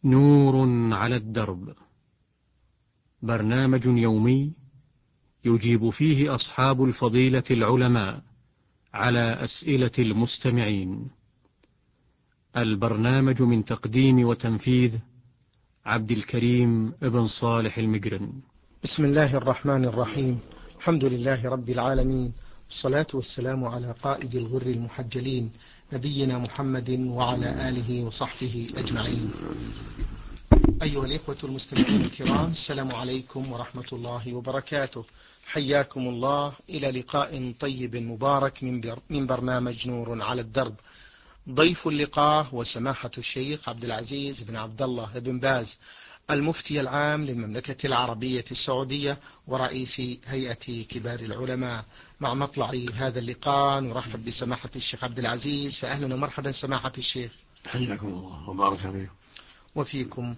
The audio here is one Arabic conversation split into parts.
نور على الدرب، برنامج يومي يجيب فيه أصحاب الفضيلة العلماء على أسئلة المستمعين. البرنامج من تقديم وتنفيذ عبد الكريم ابن صالح المقرن. بسم الله الرحمن الرحيم. الحمد لله رب العالمين، والصلاة والسلام على قائد الغر المحجلين نبينا محمد وعلى آله وصحبه أجمعين. أيها الإخوة المستمعون الكرام، السلام عليكم ورحمة الله وبركاته. حياكم الله إلى لقاء طيب مبارك من برنامج نور على الدرب. ضيف اللقاء وسماحة الشيخ عبد العزيز بن عبد الله بن باز، المفتي العام للمملكة العربية السعودية ورئيس هيئة كبار العلماء. مع مطلع هذا اللقاء نرحب بسماحة الشيخ عبد العزيز، فأهلا ومرحبا سماحة الشيخ. حياكم الله وبارك فيكم وفيكم.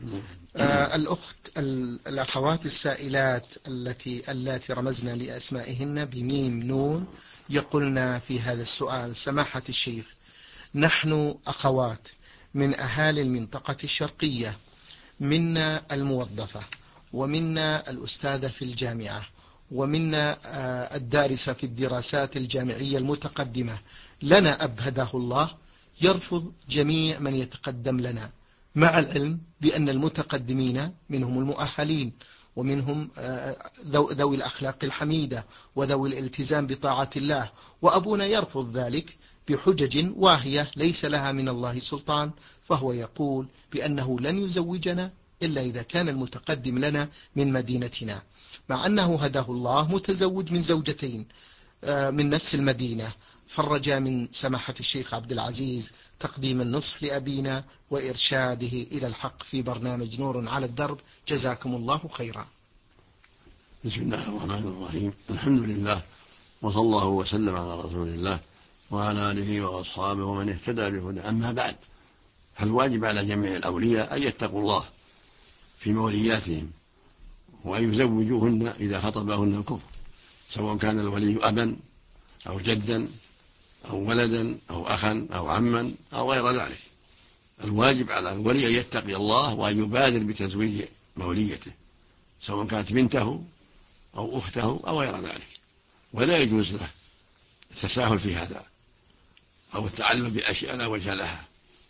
الأخوات السائلات التي رمزنا لأسمائهن بميم نون يقولن في هذا السؤال: سماحة الشيخ، نحن أخوات من أهالي المنطقة الشرقية، منا الموظفة ومنا الأستاذة في الجامعة ومنا الدارسة في الدراسات الجامعية المتقدمة. لنا أب هداه الله يرفض جميع من يتقدم لنا، مع العلم بأن المتقدمين منهم المؤهلين ومنهم ذوي الأخلاق الحميدة وذوي الالتزام بطاعة الله، وأبونا يرفض ذلك بحجج واهية ليس لها من الله سلطان، فهو يقول بأنه لن يزوجنا إلا إذا كان المتقدم لنا من مدينتنا، مع أنه هداه الله متزوج من زوجتين من نفس المدينة. فالرجاء من سماحة الشيخ عبد العزيز تقديم النصح لأبينا وإرشاده إلى الحق في برنامج نور على الدرب. جزاكم الله خيرا. بسم الله الرحمن الرحيم. الحمد لله، وصلى الله وسلم على رسول الله وعلى آله وأصحابه ومن اهتدى بهدى. أما بعد، فالواجب على جميع الأولياء أن يتقوا الله في مولياتهم وأن يزوجوهن إذا خطبهن الكفر، سواء كان الولي أبا أو جدا أو ولدا أو أخا أو عما أو غير ذلك. الواجب على الولي أن يتقي الله وأن يبادر بتزويج موليته، سواء كانت بنته أو أخته أو غير ذلك، ولا يجوز له التساهل في هذا أو التعلم بأشياء لا وجه لها،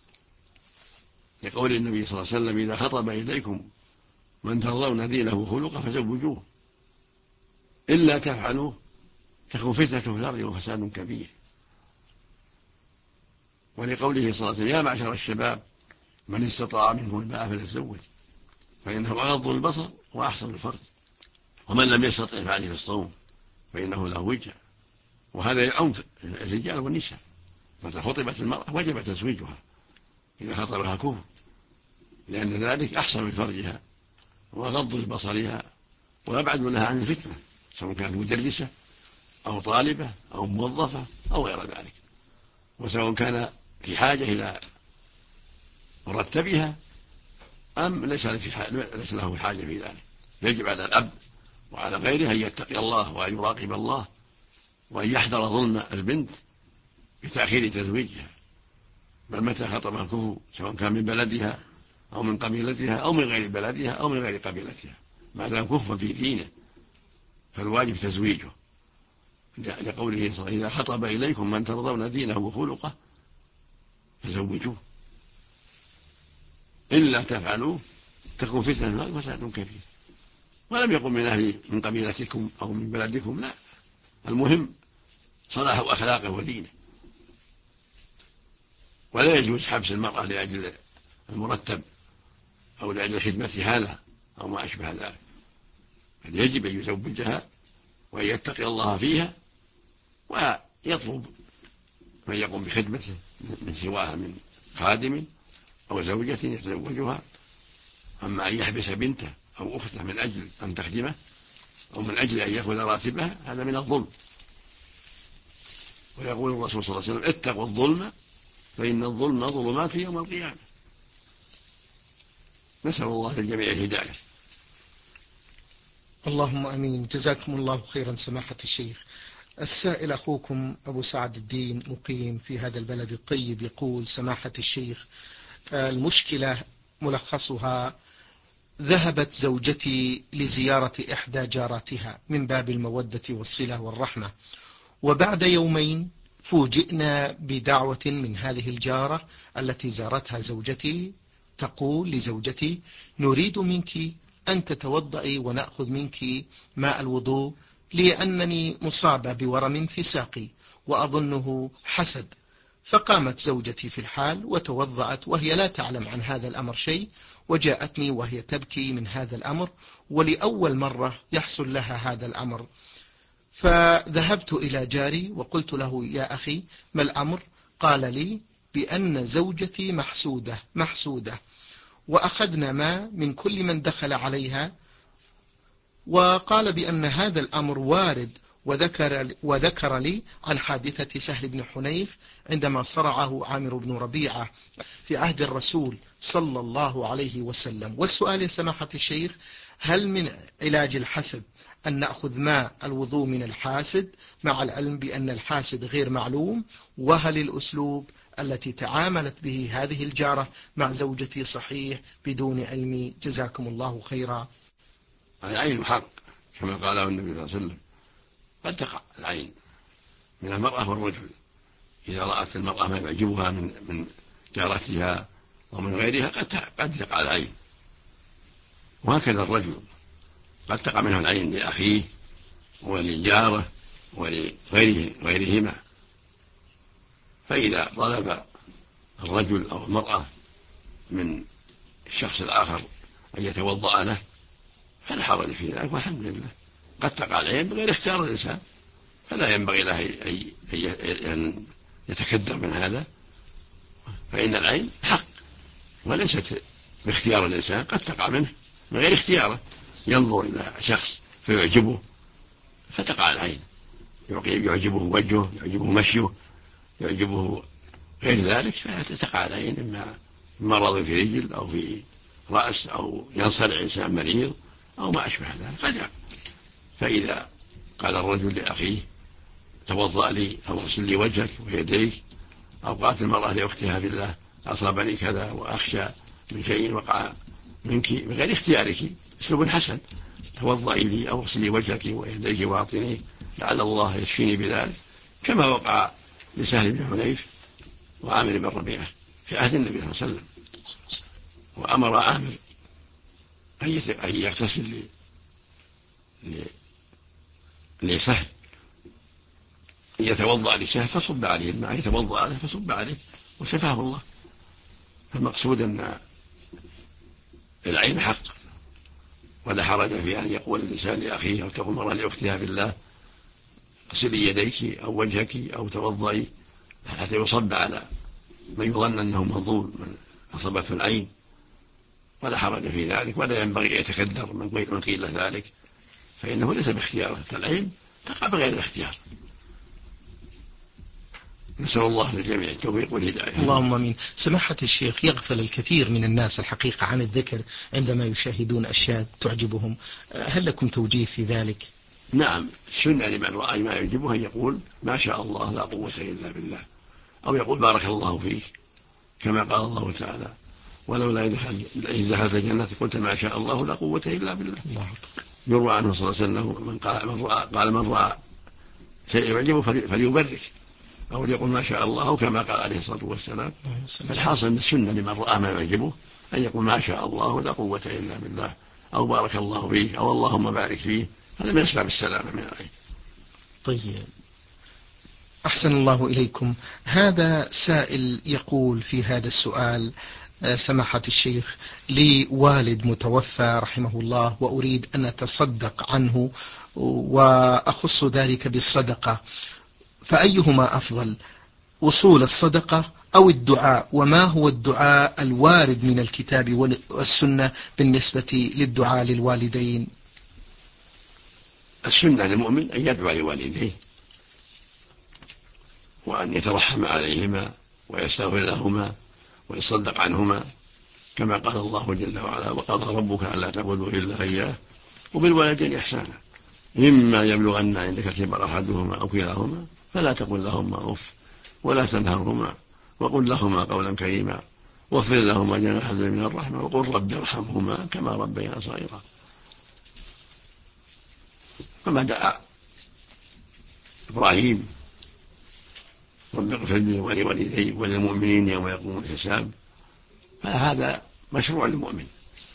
لقول النبي صلى الله عليه وسلم: إذا خطب إليكم من ترضون دينه خلقه فزوجوه، إلا تفعلوه تكون فتنة في الأرض وفساد كبير. ولقوله صلى الله عليه وسلم: يا معشر الشباب من استطاع منكم الباءة فليتزوج فإنه أغض البصر وأحسن الفرج، ومن لم يستطع فعليه بالصوم فإنه له وجه. وهذا يعم الرجال والنساء، متى خطبت المرأة وجب تزويجها إذا خطبها كفر، لأن ذلك أحسن لفرجها وغض لبصرها وأبعد لها عن الفتنة، سواء كانت مدرسة أو طالبة أو موظفة أو غير ذلك، وسواء كان في حاجة إلى مرتبها أم ليس له حاجة في ذلك. يجب على الأب وعلى غيره أن يتقي الله وأن يراقب الله وأن يحذر ظلم البنت بتأخير تزويجها، بل متى خطبها الكفر، سواء كان من بلدها أو من قبيلتها أو من غير بلدها أو من غير قبيلتها، ما دام كفر في دينه فالواجب تزويجه، لقوله صلى الله عليه وسلم: إذا خطب إليكم من ترضون دينه وخلقه فزوجوه، إلا تفعلوه تكون فتنة وفساد كبير. ولم يقل من قبيلتكم أو من بلدكم، لا، المهم صلاح أخلاقه ودينه. ولا يجوز حبس المرأة لأجل المرتب أو لأجل خدمتها له أو ما أشبه ذلك، بل يجب أن يزوجها وأن يتقي الله فيها ويطلب من يقوم بخدمته من سواها من خادم أو زوجة يتزوجها. أما أن يحبس بنته أو أخته من أجل أن تخدمه أو من أجل أن يأخذ راتبها، هذا من الظلم. ويقول الرسول صلى الله عليه وسلم: اتقوا الظلم فإن الظلم ظلمات يوم القيامة. نسأل الله للجميع الهداية. اللهم أمين. جزاكم الله خيرا سماحة الشيخ. السائل أخوكم أبو سعد الدين مقيم في هذا البلد الطيب يقول: سماحة الشيخ، المشكلة ملخصها: ذهبت زوجتي لزيارة إحدى جاراتها من باب المودة والصلة والرحمة، وبعد يومين فوجئنا بدعوة من هذه الجارة التي زارتها زوجتي تقول لزوجتي: نريد منك أن تتوضئي ونأخذ منك ماء الوضوء، لأنني مصابة بورم في ساقي وأظنه حسد. فقامت زوجتي في الحال وتوضأت وهي لا تعلم عن هذا الأمر شيء، وجاءتني وهي تبكي من هذا الأمر، ولأول مرة يحصل لها هذا الأمر. فذهبت إلى جاري وقلت له: يا أخي ما الأمر؟ قال لي بأن زوجتي محسودة، وأخذنا ما من كل من دخل عليها، وقال بأن هذا الأمر وارد، وذكر لي عن حادثة سهل بن حنيف عندما صرعه عامر بن ربيعة في عهد الرسول صلى الله عليه وسلم. والسؤال يا سماحة الشيخ: هل من علاج الحسد أن نأخذ ماء الوضوء من الحاسد، مع العلم بأن الحاسد غير معلوم؟ وهل الأسلوب التي تعاملت به هذه الجارة مع زوجتي صحيح بدون علمي؟ جزاكم الله خيرا. العين حق كما قاله النبي صلى الله عليه وسلم. قد تقع العين من المرأة والرجل إذا رأت المرأة ما يعجبها من جارتها ومن غيرها قد تقع العين، وهكذا الرجل قد تقع منه العين لأخيه ولجاره ولغيرهما. فإذا طلب الرجل أو المرأة من الشخص الآخر أن يتوضأ له فلا حرج في ذلك، والحمد لله. قد تقع العين بغير اختيار الإنسان، فلا ينبغي له أن يتكدر من هذا، فإن العين حق وليست باختيار الإنسان، قد تقع منه من غير اختياره، ينظر إلى شخص فيعجبه فتقع العين، يعجبه وجهه، يعجبه مشيه، يعجبه غير ذلك، فتقع العين إما مرض في رجل أو في رأس أو ينصرع إنسان مريض أو ما أشبه ذلك قد. فإذا قال الرجل لأخيه: توضأ لي أو اغسل لي وجهك ويديك، أو قالت المرأة لأختها في الله: أصابني كذا وأخشى من شيء وقع منك بغير اختيارك، أسلوب حسن: توضئي لي أو اغسلي وجهك ويديك وأعطني لعل الله يشفيني بذلك، كما وقع لسهل بن حنيف وعامر بن ربيعة في عهد النبي صلى الله عليه وسلم. وأمر عامر أن يغتسل لسهل، أن يتوضأ لسهل فصب عليه الماء، يتوضأ له فصب عليه وشفاه الله. فالمقصود أن العين حق، ولا حرج في أن يقول الإنسان لأخيه أو تقول مرة لأختها في الله: اغسلي يديك أو وجهك أو توضئي، حتى يصب على من يظن أنه مظلوم من أصابته العين، ولا حرج في ذلك، ولا ينبغي يتكدر من قيل ذلك، فإنه ليس باختياره، العين تقع بغير الاختيار. نسأل الله للجميع التوفيق والهداية. اللهم امين. سماحة الشيخ، يغفل الكثير من الناس الحقيقة عن الذكر عندما يشاهدون أشياء تعجبهم، هل لكم توجيه في ذلك؟ نعم، السنة لمن رأى ما يعجبه أن يقول: ما شاء الله لا قوة إلا بالله، أو يقول: بارك الله فيك، كما قال الله تعالى: ولولا إذ دخلت الجنة قلت ما شاء الله لا قوة إلا بالله. يروى عنه صلى الله عليه وسلم من رأى شيء يعجبه فليبرك، أو ليقول ما شاء الله، أو كما قال عليه الصلاة والسلام. فالحاصل أن السنة لمن رأى ما يعجبه أن يقول: ما شاء الله لا قوة إلا بالله، أو بارك الله فيه، أو اللهم بارك فيه. هذا من أسباب السلامة من العين. طيب، أحسن الله إليكم. هذا سائل يقول في هذا السؤال: سماحة الشيخ، لي والد متوفى رحمه الله وأريد أن أتصدق عنه وأخص ذلك بالصدقة، فأيهما أفضل، وصول الصدقة أو الدعاء؟ وما هو الدعاء الوارد من الكتاب والسنة بالنسبة للدعاء للوالدين؟ السنة للمؤمن أن يدعو لوالديه وأن يترحم عليهما ويستغفر لهما ويصدق عنهما، كما قال الله جل وعلا: وقضى ربك ألا تعبدوا إلا إياه وبالوالدين إحسانا، إما يبلغن عندك الكبر أحدهما أو كلاهما فلا تقل لهما أف ولا تنهرهما وقل لهما قولا كريما واغفر لهما جناح الذل من الرحمة وقل رب ارحمهما كما ربيانا صغيرا. كما دعا إبراهيم رب اغفر لي ولوالدي وللمؤمنين يوم يقوم الحساب، فهذا مشروع للمؤمن.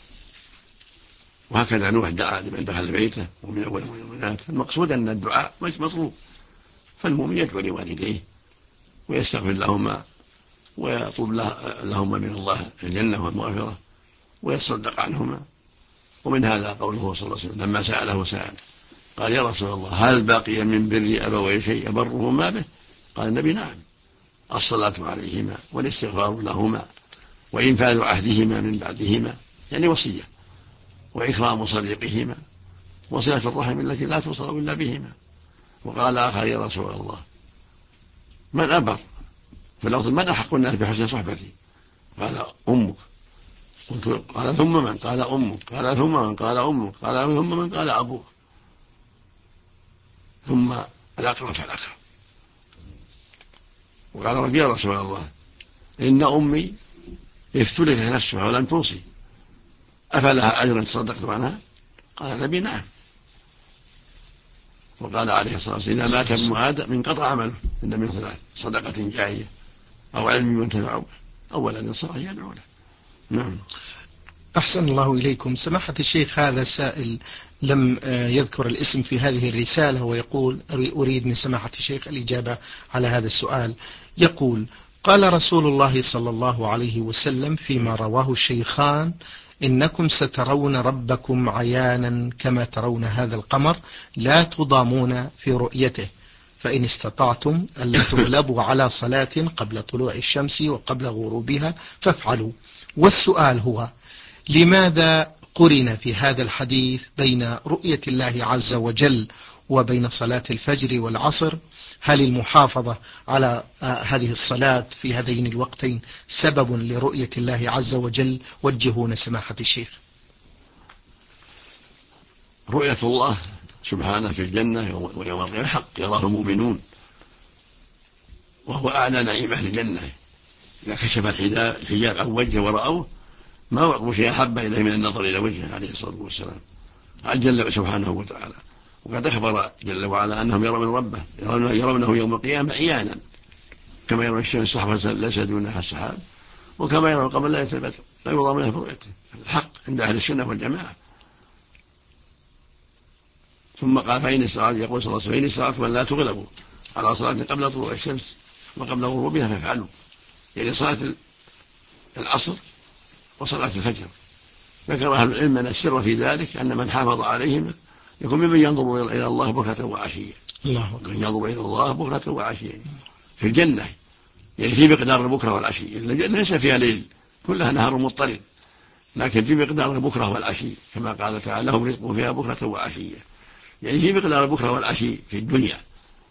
وهكذا نوح دعا لمن دخل بيته ومن أول المؤمنات. المقصود أن الدعاء مطلوب، فالمؤمن يدعو لوالديه ويستغفر لهما ويطلب لهما من الله الجنة والمغفرة ويتصدق عنهما. ومن هذا قوله صلى الله عليه وسلم لما سأله سائل قال يا رسول الله هل بقي من بر أبوي شيء أبرهما به؟ قال النبي نعم، الصلاة عليهما والاستغفار لهما وإنفاذ عهدهما من بعدهما، يعني وصية، وإكرام صديقهما وصلة الرحم التي لا توصل إلا بهما. وقال آخر يا رسول الله من أبر؟ فاللفظ من أحق الناس بحسن صحبتي؟ قال أمك. قال ثم من؟ قال أمك. قال ثم من؟ قال أمك. قال ثم من؟ قال أبوك. ثم الأقرب فالأقرب. وقال رب يا رسول الله إن أمي افتلتت نفسها ولم توصي أفلها أجر تصدقت عنها؟ قال النبي نعم. وقال عليه الصلاة والسلام إذا مات ابن آدم انقطع عمله إلا من ثلاث: صدقة جارية أو علم ينتفع به أو ولد صالح يدعو له. نعم. أحسن الله إليكم. سماحة الشيخ، هذا سائل لم يذكر الاسم في هذه الرسالة ويقول أريد من سماحة الشيخ الإجابة على هذا السؤال. يقول قال رسول الله صلى الله عليه وسلم فيما رواه الشيخان إنكم سترون ربكم عيانا كما ترون هذا القمر لا تضامون في رؤيته، فإن استطعتم ألا تغلبوا على صلاة قبل طلوع الشمس وقبل غروبها فافعلوا. والسؤال هو لماذا قرن في هذا الحديث بين رؤية الله عز وجل وبين صلاة الفجر والعصر؟ هل المحافظة على هذه الصلاة في هذين الوقتين سبب لرؤية الله عز وجل؟ وجهونا سماحة الشيخ. رؤية الله سبحانه في الجنة ويوم القيامة حق، يراه المؤمنون، وهو أعلى نعيم أهل الجنة. إذا كشف الحجاب عن وجهه ورأوه ما وعظوا شيء أحب إليه من النظر إلى وجهه عليه الصلاة والسلام جل سبحانه وتعالى. وقد أخبر جل وعلا أنهم يرون ربه، يرونه يوم القيامة عيانا كما يرون الشمس صحبة ليس دونها السحاب، وكما يرون القمر لا يتبدل لا يضامنها في رؤيته. الحق عند أهل السنة والجماعة. ثم قال فإن استطعتم، يقول صلى الله عليه وسلم فإن استطعتم أن لا تغلبوا على صلاة قبل طلوع الشمس وقبل غروبها فافعلوا، يعني صلاة العصر وصلاة الفجر. ذكر أهل العلم أن السر في ذلك أن من حافظ عليهما يكون ممن ينظر إلى الله بكرة وعشية. من ينظر إلى الله بكرة وعشية في الجنة، يعني في مقدار البكرة والعشي. الجنة ليس فيها ليل، كلها نهار مضطرد، لكن في مقدار البكرة والعشي كما قال تعالى لهم رزق فيها بكرة وعشية، يعني في مقدار البكرة والعشي في الدنيا.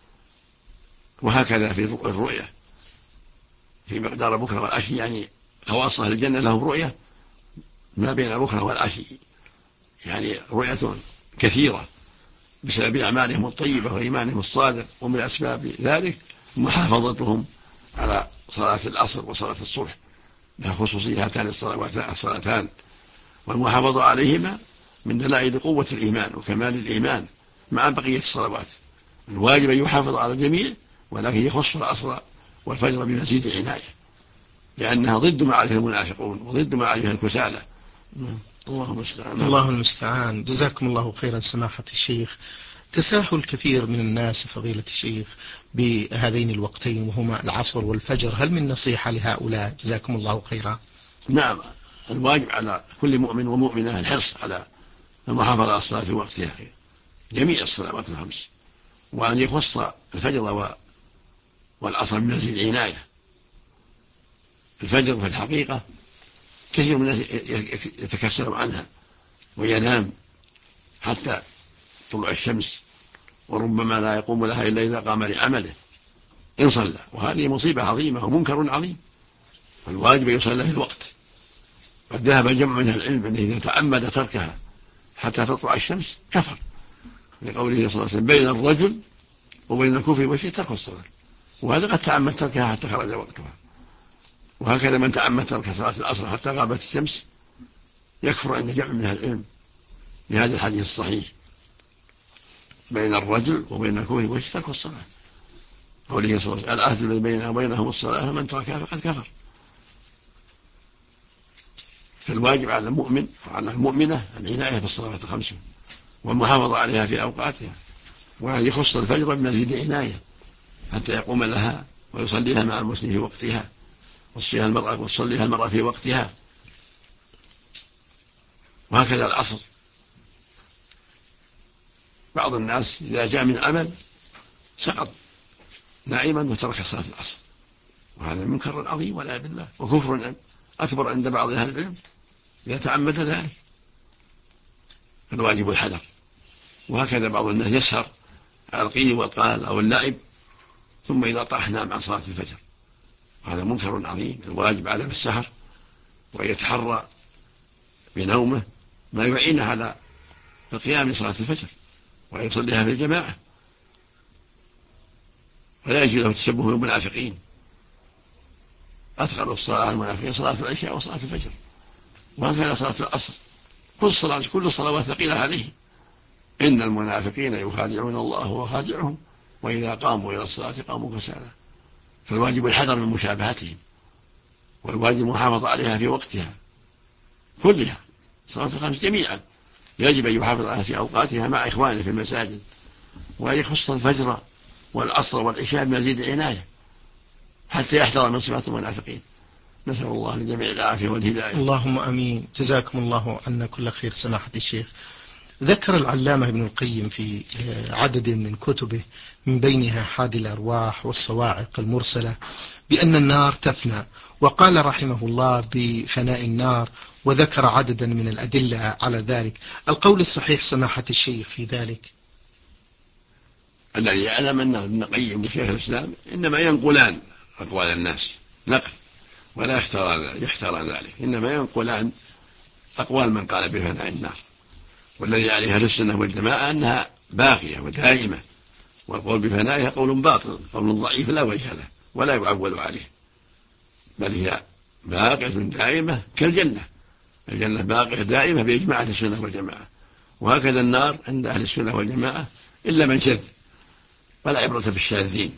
وهكذا في الرؤية في مقدار البكرة والعشي، يعني خواص أهل الجنة لهم رؤية ما بين البكرة والعشي، يعني رؤية كثيرة بسبب أعمالهم الطيبة وإيمانهم الصادق. ومن أسباب ذلك محافظتهم على صلاة العصر وصلاة الصبح، لها خصوصية هاتان الصلاتان، والمحافظة عليهما من دلائل قوة الإيمان وكمال الإيمان مع بقية الصلوات. الواجب أن يحافظ على الجميع، ولكن يخص العصر والفجر بمزيد عناية، لأنها ضد ما عليه المنافقون وضد ما عليه الكسالى. الله المستعان. الله المستعان. جزاكم الله خيرا سماحة الشيخ. تساهل كثير من الناس فضيلة الشيخ بهذين الوقتين وهما العصر والفجر، هل من نصيحة لهؤلاء؟ جزاكم الله خيرا. نعم، الواجب على كل مؤمن ومؤمنة الحرص على المحافظة على الصلاة في وقتها، جميع الصلوات الخمس، وأن يخص الفجر والعصر بمزيد عناية. الفجر في الحقيقة كثير من الناس يتكسر عنها وينام حتى طلوع الشمس، وربما لا يقوم لها إلا إذا قام لعمله إن صلى، وهذه مصيبة عظيمة ومنكر عظيم. فالواجب يصلى في الوقت. قد ذهب جمع من العلم أنه إذا تعمد تركها حتى تطلع الشمس كفر، لقوله صلى الله عليه وسلم بين الرجل وبين الكفر والشرك ترك الصلاة، وهذا قد تعمد تركها حتى خرج وقتها. وهكذا من تعمد ترك صلاة العصر حتى غابت الشمس يكفر عند جمع من أهل العلم بهذا الحديث الصحيح بين الرجل وبين الكفر والشرك والصلاة، قوله صلى الله عليه وسلم العهد الذي بيننا وبينهم الصلاة فمن تركها فقد كفر. فالواجب على المؤمن وعلى المؤمنة العناية بالصلوات الخمس والمحافظة عليها في أوقاتها، وأن يخص الفجر بمزيد عناية حتى يقوم لها ويصليها مع المسلم في وقتها، وتصليها المرأة في وقتها. وهكذا العصر، بعض الناس إذا جاء من عمل سقط نائما وترك صلاة العصر، وهذا منكر عظيم والعياذ بالله، وكفر أكبر عند بعض أهل العلم إذا تعمد ذلك، فالواجب الحذر. وهكذا بعض الناس يسهر على القيل والقال أو اللعب ثم إذا طاح نام عن صلاة الفجر، هذا منكر عظيم. الواجب على السهر ويتحرى بنومه ما يعينه على القيام لصلاة الفجر ويصليها في الجماعة، ولا يجوز له التشبه بالمنافقين. أثقل الصلاة على المنافقين صلاة العشاء وصلاة الفجر، وهكذا صلاة العصر. كل الصلوات ثقيلة عليهم. إن المنافقين يخادعون الله وهو خادعهم وإذا قاموا إلى الصلاة قاموا كسالى. فالواجب الحذر من مشابهتهم، والواجب المحافظة عليها في وقتها كلها. صلاة الخمس جميعا يجب أن يحافظ عليها في أوقاتها مع إخوانه في المساجد، وأن يخص الفجر والعصر والعشاء بمزيد عناية حتى يحذر من صفات المنافقين. نسأل الله لجميع العافية والهداية. اللهم أمين. جزاكم الله عنا كل خير سماحة الشيخ. ذكر العلامة ابن القيم في عدد من كتبه من بينها حادي الأرواح والصواعق المرسلة بأن النار تفنى، وقال رحمه الله بفناء النار، وذكر عددا من الأدلة على ذلك. القول الصحيح سماحة الشيخ في ذلك؟ الذي يعلم أن ابن القيم وشيخ الإسلام إنما ينقلان أقوال الناس نقل، ولا يختار ذلك، إنما ينقلان أقوال من قال بفناء النار. والذي عليها أهل السنة والجماعة أنها باقية ودائمة، والقول بفنائها قول باطل، قول ضعيف لا وجه له ولا يعول عليه، بل هي باقية دائمة كالجنة. الجنة باقية دائمة بإجماع أهل السنة والجماعة، وهكذا النار عند أهل السنة والجماعة إلا من شذ، ولا عبرة بالشاذين.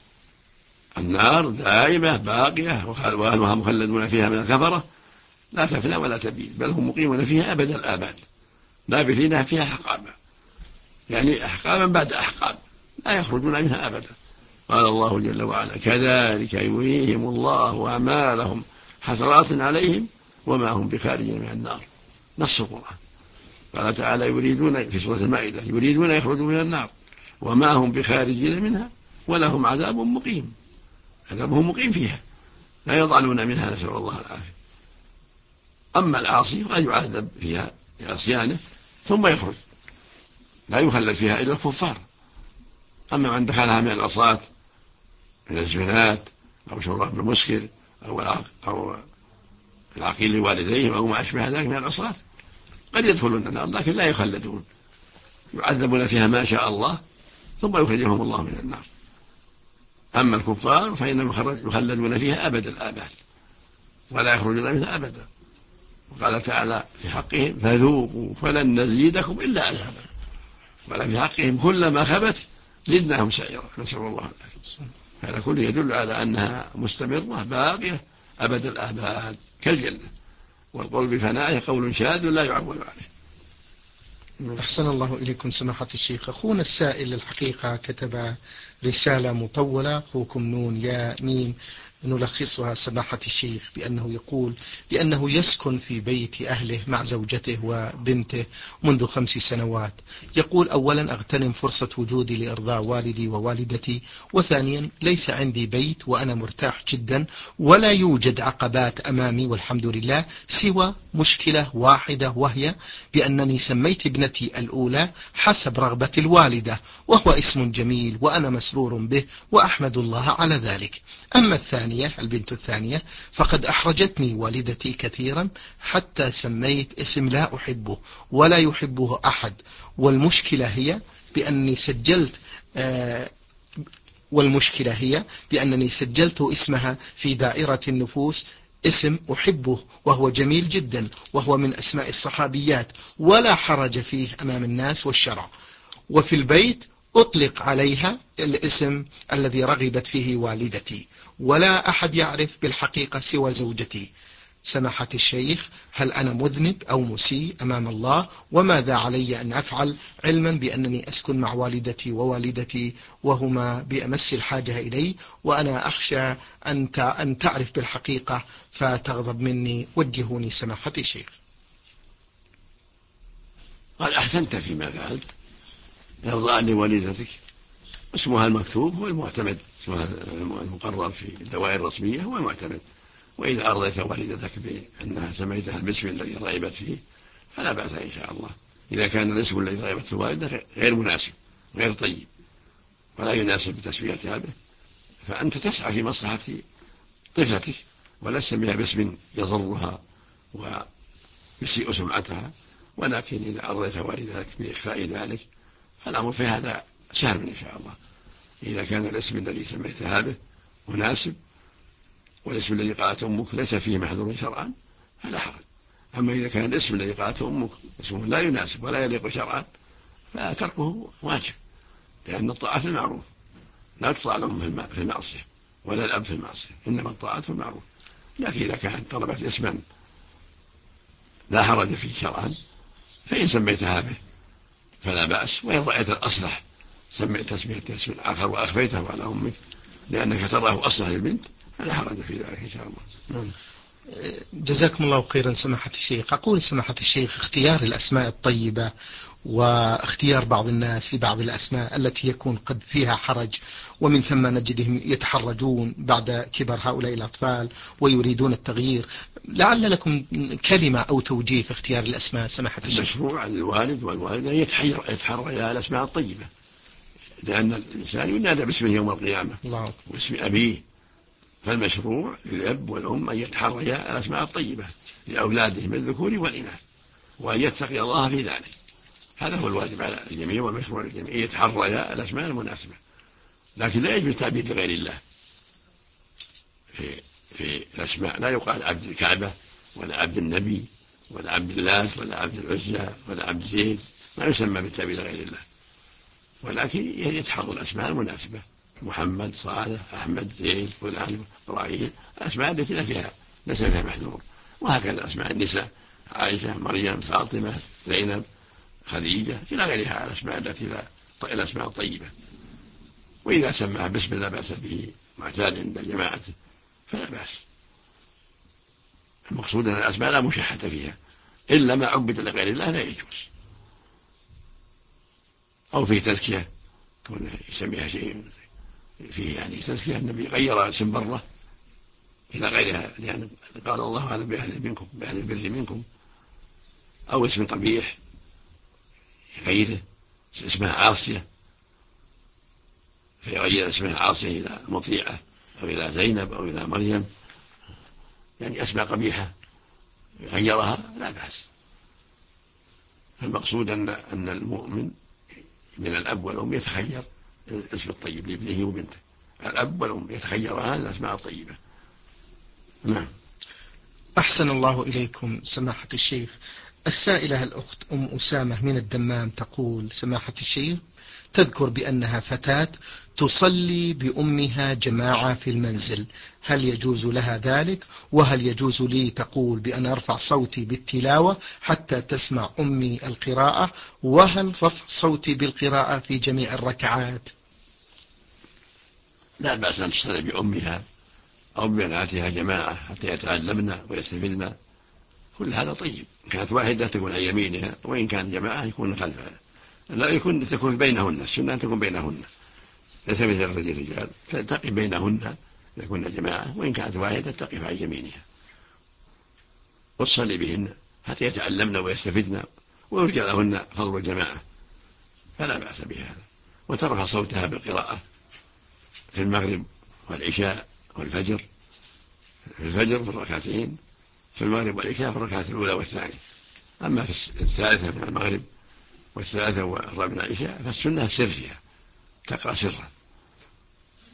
النار دائمة باقية وأهلها مخلدون فيها من الكفرة، لا تفنى ولا تبيد، بل هم مقيمون فيها أبد الآباد لابثين فيها أحقابا، يعني أحقابا بعد أحقاب لا يخرجون منها أبدا. قال الله جل وعلا كذلك يريهم الله أعمالهم حسرات عليهم وما هم بخارجين من النار. نص القرآن. قال تعالى يريدون في سورة المائدة يريدون يخرجوا من النار وما هم بخارجين منها ولهم عذاب مقيم، عذابهم مقيم فيها لا يضعنون منها، نسأل الله العافية. أما العاصي قد يعذب فيها بعصيانه ثم يخرج، لا يخلد فيها إلا الكفار. أما من دخلها من العصاة من الزنات أو شراب المسكر أو العقيل لوالديهم أو ما أشبه ذلك من العصاة قد يدخلون النار لكن لا يخلدون، يعذبون فيها ما شاء الله ثم يخرجهم الله من النار. أما الكفار فإنهم يخلدون فيها أبد الآباد ولا يخرجون منها أبدا. وقال تعالى في حقهم فذوقوا فلن نزيدكم إلا عذابا، ولا في حقهم كلما خبت زدناهم سعيرا، نسأل الله العافية. هذا كله يدل على أنها مستمرة باقية أبد الآباد كالجنة، والقول بفنائه قول شاذ لا يعول عليه. أحسن الله إليكم سماحة الشيخ. أخونا السائل الحقيقة كتب رسالة مطولة، أخوكم نون يا ميم، نلخصها سماحة الشيخ بأنه يقول بأنه يسكن في بيت أهله مع زوجته وبنته منذ 5 سنوات. يقول أولا أغتنم فرصة وجودي لإرضاء والدي ووالدتي، وثانيا ليس عندي بيت وأنا مرتاح جدا ولا يوجد عقبات أمامي والحمد لله سوى مشكلة واحدة، وهي بأنني سميت ابنتي الأولى حسب رغبة الوالدة، وهو اسم جميل وأنا مسرور به وأحمد الله على ذلك. أما الثانية البنت الثانية فقد أحرجتني والدتي كثيرا حتى سميت اسم لا أحبه ولا يحبه أحد، والمشكلة هي بأني سجلت والمشكلة هي بأنني سجلت اسمها في دائرة النفوس اسم أحبه وهو جميل جدا وهو من أسماء الصحابيات ولا حرج فيه أمام الناس والشرع، وفي البيت أطلق عليها الاسم الذي رغبت فيه والدتي ولا أحد يعرف بالحقيقة سوى زوجتي. سماحة الشيخ، هل أنا مذنب أو مسيء أمام الله؟ وماذا علي أن أفعل علما بأنني أسكن مع والدتي ووالدتي وهما بأمس الحاجة إلي، وأنا أخشى أن تعرف بالحقيقة فتغضب مني؟ وجهوني سماحة الشيخ. قد أحسنت فيما فعلت، إرضاء لوالدتك، اسمها المكتوب هو المعتمد، اسمها المقرر في الدوائر الرسمية هو المعتمد. وإذا أرضيت والدتك بأنها سميتها بالاسم الذي رغبت فيه فلا بأس إن شاء الله، إذا كان الاسم الذي رغبت فيه الوالدة غير مناسب غير طيب ولا يناسب تسميتها به، فأنت تسعى في مصلحة طفلتك ولا تسميها باسم يضرها ويسيء سمعتها. ولكن إذا أرضيت والدتك بإخفاء ذلك فالأمر في هذا سهل إن شاء الله، إذا كان الاسم الذي سميتها به مناسب والاسم الذي قالت أمك ليس فيه محذور شرعا فلا حرج. أما إذا كان الاسم الذي قالت أمك اسمه لا يناسب ولا يليق شرعا فتركه واجب، لأن الطاعة في المعروف لا تطاع الأم في المعصية ولا الأب في المعصية، إنما الطاعة في المعروف. لكن إذا كانت طلبت اسما لا حرج فيه شرعا فإن سميتها به فلا بأس، وإن رأيت الأصلح سميت تسمية اسم آخر وأخفيته على أمك لأنك تراه أصلح للبنت فلا حرج في ذلك إن شاء الله. جزاكم الله خيرا سماحة الشيخ. أقول سماحة الشيخ، اختيار الأسماء الطيبة واختيار بعض الناس لبعض الأسماء التي يكون قد فيها حرج، ومن ثم نجدهم يتحرجون بعد كبر هؤلاء الأطفال ويريدون التغيير. لعل لكم كلمة أو توجيه في اختيار الأسماء سماحة الشيخ. المشروع الوالد والوالدة يتحرى الأسماء الطيبة، لأن الإنسان ينادى باسمه يوم القيامة واسم أبيه، فالمشروع للأب والأم أن يتحريا الأسماء الطيبة لأولادهم الذكور والإناث وأن يتقي الله في ذلك، هذا هو الواجب على الجميع والمشروع للجميع، يتحريا الأسماء المناسبة. لكن لا يجوز التعبير لغير الله في الأسماء، لا يقال عبد الكعبة ولا عبد النبي ولا عبد اللات ولا عبد العزى ولا عبد زيد، ما يسمى بالتعبير لغير الله، ولكن يتحرى الأسماء المناسبة، محمد صالح أحمد زيد فلان إبراهيم، الأسماء التي ليس فيها محذور. وهكذا أسماء النساء عائشة مريم فاطمة زينب خديجة إلى غيرها، الأسماء التي الأسماء الطيبة. وإذا سماها باسم لا بأس به معتاد عند جماعته فلا بأس. المقصود أن الأسماء لا مشاحة فيها، إلا ما عبد لغير الله لا يجوز، أو في تزكية كون يسميها شيء فيه يعني تزكية، النبي غير اسم برة إلى غيرها لأن قال الله أعلم بأهل البر منكم، أو اسم قبيح غيره اسمها عاصية فيغير اسمها عاصية إلى مطيعة أو إلى زينب أو إلى مريم، يعني أسماء قبيحة غيرها لا بأس. المقصود أن المؤمن من الأب والأم يتخير الاسم الطيب لابنه وبنته، الأب والأم يتخيران الأسماء الطيبة. نعم. أحسن الله إليكم سماحة الشيخ. السائلة الأخت أم أسامة من الدمام تقول: سماحة الشيخ، تذكر بأنها فتاة تصلي بأمها جماعة في المنزل، هل يجوز لها ذلك؟ وهل يجوز لي تقول بأن أرفع صوتي بالتلاوة حتى تسمع أمي القراءة؟ وهل رفع صوتي بالقراءة في جميع الركعات؟ لا بأس أن تصلي بأمها أو ببناتها جماعة حتى يتعلمن ويستفدن، كل هذا طيب. كانت واحدة تكون عن يمينها، وإن كان جماعة يكون خلفها، لا تكون بينهن، السنة أن تكون بينهن، ليس مثل الرجال تقف بينهن إذا كنا جماعة، وإن كانت واحدة تقف عن يمينها وتصلي بهن حتى يتعلمن ويستفدن ويرجع لهن فضل الجماعة، فلا بأس بهذا. وترفع صوتها بالقراءة في المغرب والعشاء والفجر، في الفجر في الركعتين، في المغرب والعشاء في الركعة الأولى والثانية. أما في الثالثة من المغرب والثالثة والرابعة من العشاء فالسنة السر فيها، تقرأ سرا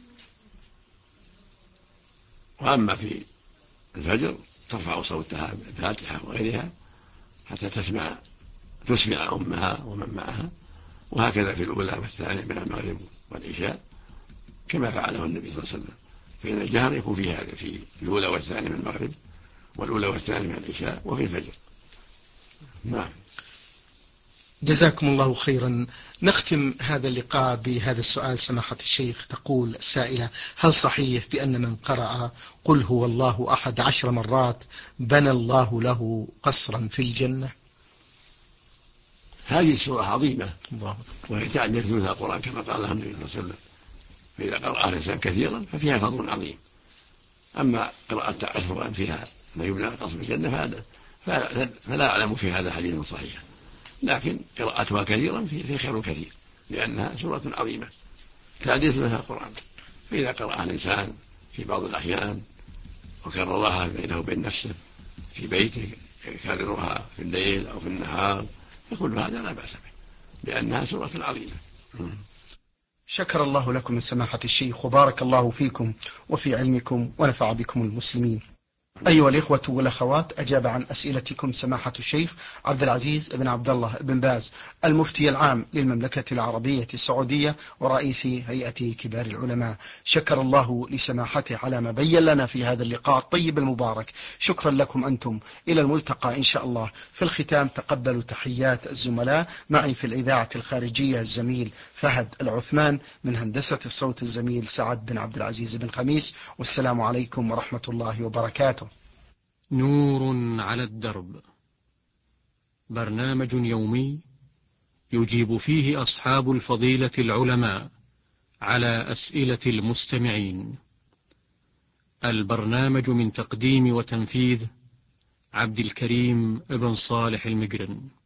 وأما في الفجر ترفع صوتها بالفاتحة وغيرها حتى تسمع أمها ومن معها، وهكذا في الأولى والثانية من المغرب والعشاء كما فعله النبي صلى الله عليه وسلم. فإن الجهر يكون في هذا، في الأولى والثانية من المغرب والأولى والثانية من العشاء وفي الفجر. نعم. جزاكم الله خيرا. نختم هذا اللقاء بهذا السؤال سماحة الشيخ. تقول السائلة: هل صحيح بأن من قرأ قل هو الله أحد 10 مرات بنى الله له قصرا في الجنة؟ هذه السورة عظيمة وهي تعدل ثلث القرآن كما قال النبي صلى الله عليه وسلم، فإذا قرأ الإنسان كثيرا ففيها فضل عظيم. أما قراءة 10 فيها ما يبنى قصر الجنة فلا أعلم في هذا حديث صحيح، لكن قراءتها كثيرا في خير كثير، لأنها سورة عظيمة تعديل ثلث القرآن. فإذا قرأها الإنسان في بعض الأحيان وكررها بينه وبين نفسه في بيته، يكررها في الليل أو في النهار، فكل هذا لا بأس به لأنها سورة عظيمة. شكر الله لكم من سماحة الشيخ وبارك الله فيكم وفي علمكم ونفع بكم المسلمين. أيها الإخوة والأخوات، أجاب عن أسئلتكم سماحة الشيخ عبد العزيز بن عبد الله بن باز، المفتي العام للمملكة العربية السعودية ورئيس هيئة كبار العلماء. شكر الله لسماحته على ما بين لنا في هذا اللقاء الطيب المبارك. شكرا لكم أنتم. إلى الملتقى إن شاء الله. في الختام تقبلوا تحيات الزملاء معي في الإذاعة الخارجية الزميل فهد العثمان، من هندسة الصوت الزميل سعد بن عبد العزيز بن خميس، والسلام عليكم ورحمة الله وبركاته. نور على الدرب، برنامج يومي يجيب فيه أصحاب الفضيلة العلماء على أسئلة المستمعين. البرنامج من تقديم وتنفيذ عبد الكريم ابن صالح المقرن.